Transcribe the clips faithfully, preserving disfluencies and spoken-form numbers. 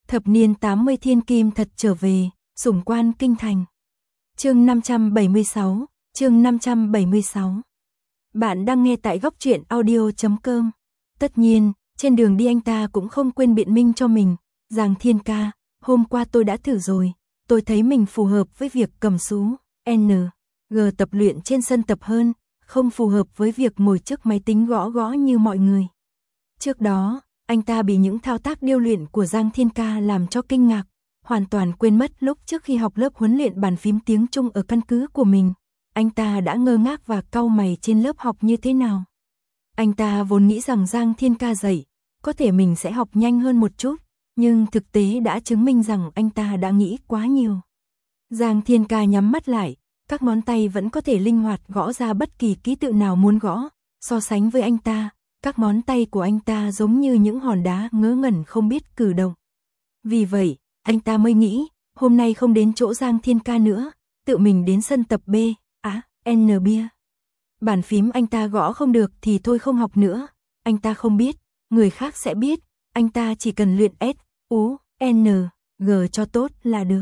Thập niên tám mươi thiên kim thật trở về, sủng quan kinh thành. Chương năm trăm bảy mươi sáu, chương năm trăm bảy mươi sáu. Bạn đang nghe tại góc truyện audio chấm com. Tất nhiên, trên đường đi anh ta cũng không quên biện minh cho mình, Giang Thiên ca, hôm qua tôi đã thử rồi, tôi thấy mình phù hợp với việc cầm sú, N G tập luyện trên sân tập hơn, không phù hợp với việc ngồi trước máy tính gõ gõ như mọi người. Trước đó, anh ta bị những thao tác điêu luyện của Giang Thiên ca làm cho kinh ngạc, hoàn toàn quên mất lúc trước khi học lớp huấn luyện bàn phím tiếng Trung ở căn cứ của mình, anh ta đã ngơ ngác và cau mày trên lớp học như thế nào. Anh ta vốn nghĩ rằng Giang Thiên ca dạy, có thể mình sẽ học nhanh hơn một chút, nhưng thực tế đã chứng minh rằng anh ta đã nghĩ quá nhiều. Giang Thiên ca nhắm mắt lại, các ngón tay vẫn có thể linh hoạt gõ ra bất kỳ ký tự nào muốn gõ, so sánh với anh ta, các ngón tay của anh ta giống như những hòn đá ngớ ngẩn không biết cử động. Vì vậy, anh ta mới nghĩ, hôm nay không đến chỗ Giang Thiên ca nữa, tự mình đến sân tập B, á, à, N bia. Bàn phím anh ta gõ không được thì thôi không học nữa, anh ta không biết, người khác sẽ biết, anh ta chỉ cần luyện S, U, N, G cho tốt là được.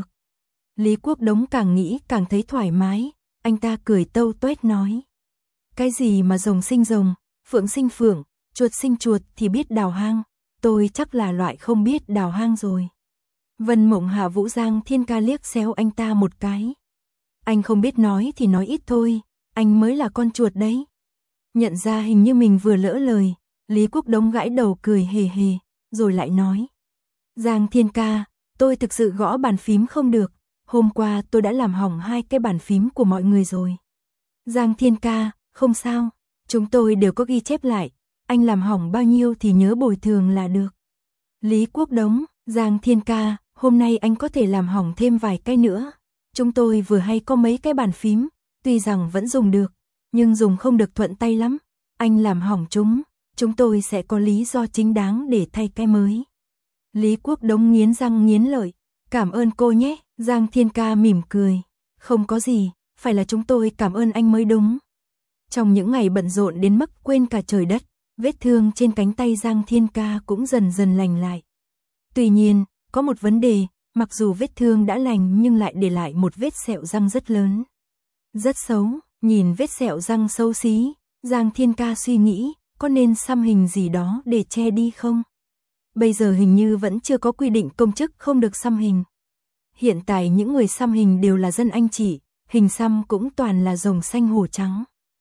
Lý Quốc Đống càng nghĩ càng thấy thoải mái, anh ta cười tâu tuét nói. Cái gì mà rồng sinh rồng, phượng sinh phượng, chuột sinh chuột thì biết đào hang, tôi chắc là loại không biết đào hang rồi. Vân Mộng Hạ Vũ Giang Thiên ca liếc xéo anh ta một cái. Anh không biết nói thì nói ít thôi, anh mới là con chuột đấy. Nhận ra hình như mình vừa lỡ lời, Lý Quốc Đống gãi đầu cười hề hề, rồi lại nói. Giang Thiên ca, tôi thực sự gõ bàn phím không được, hôm qua tôi đã làm hỏng hai cái bàn phím của mọi người rồi. Giang Thiên ca, không sao, chúng tôi đều có ghi chép lại, anh làm hỏng bao nhiêu thì nhớ bồi thường là được. Lý Quốc Đống, Giang Thiên ca, hôm nay anh có thể làm hỏng thêm vài cái nữa. Chúng tôi vừa hay có mấy cái bàn phím, tuy rằng vẫn dùng được, nhưng dùng không được thuận tay lắm. Anh làm hỏng chúng, chúng tôi sẽ có lý do chính đáng để thay cái mới. Lý Quốc Đống nghiến răng nghiến lợi, cảm ơn cô nhé. Giang Thiên ca mỉm cười, không có gì, phải là chúng tôi cảm ơn anh mới đúng. Trong những ngày bận rộn đến mức quên cả trời đất, vết thương trên cánh tay Giang Thiên ca cũng dần dần lành lại. Tuy nhiên, có một vấn đề, mặc dù vết thương đã lành nhưng lại để lại một vết sẹo răng rất lớn. Rất xấu, nhìn vết sẹo răng xấu xí, Giang Thiên ca suy nghĩ, có nên xăm hình gì đó để che đi không? Bây giờ hình như vẫn chưa có quy định công chức không được xăm hình. Hiện tại những người xăm hình đều là dân anh chị, hình xăm cũng toàn là rồng xanh hổ trắng.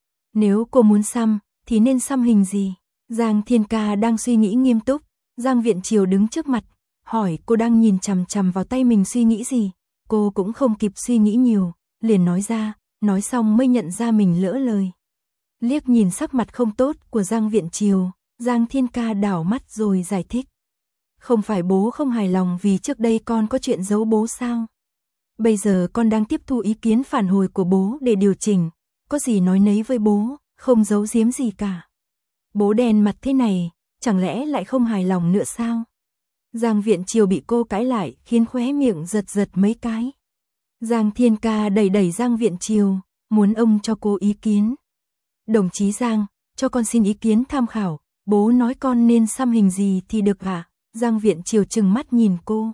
Nếu cô muốn xăm, thì nên xăm hình gì? Giang Thiên ca đang suy nghĩ nghiêm túc, Giang Viện Triều đứng trước mặt, hỏi cô đang nhìn chằm chằm vào tay mình suy nghĩ gì. Cô cũng không kịp suy nghĩ nhiều, liền nói ra, nói xong mới nhận ra mình lỡ lời. Liếc nhìn sắc mặt không tốt của Giang Viện Triều, Giang Thiên ca đảo mắt rồi giải thích. Không phải bố không hài lòng vì trước đây con có chuyện giấu bố sao? Bây giờ con đang tiếp thu ý kiến phản hồi của bố để điều chỉnh, có gì nói nấy với bố, không giấu giếm gì cả. Bố đen mặt thế này, chẳng lẽ lại không hài lòng nữa sao? Giang Viện Triều bị cô cãi lại khiến khóe miệng giật giật mấy cái. Giang Thiên ca đẩy đẩy Giang Viện Triều, muốn ông cho cô ý kiến. Đồng chí Giang, cho con xin ý kiến tham khảo, bố nói con nên xăm hình gì thì được hả? Giang Viện Triều trừng mắt nhìn cô.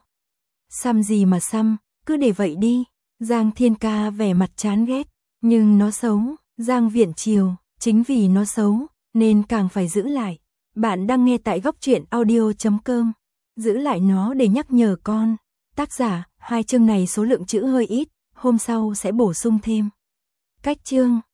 Xăm gì mà xăm, cứ để vậy đi. Giang Thiên ca vẻ mặt chán ghét, nhưng nó xấu. Giang Viện Triều, chính vì nó xấu, nên càng phải giữ lại. Bạn đang nghe tại góc truyện audio chấm com. Giữ lại nó để nhắc nhở con. Tác giả, hai chương này số lượng chữ hơi ít, hôm sau sẽ bổ sung thêm. Cách chương.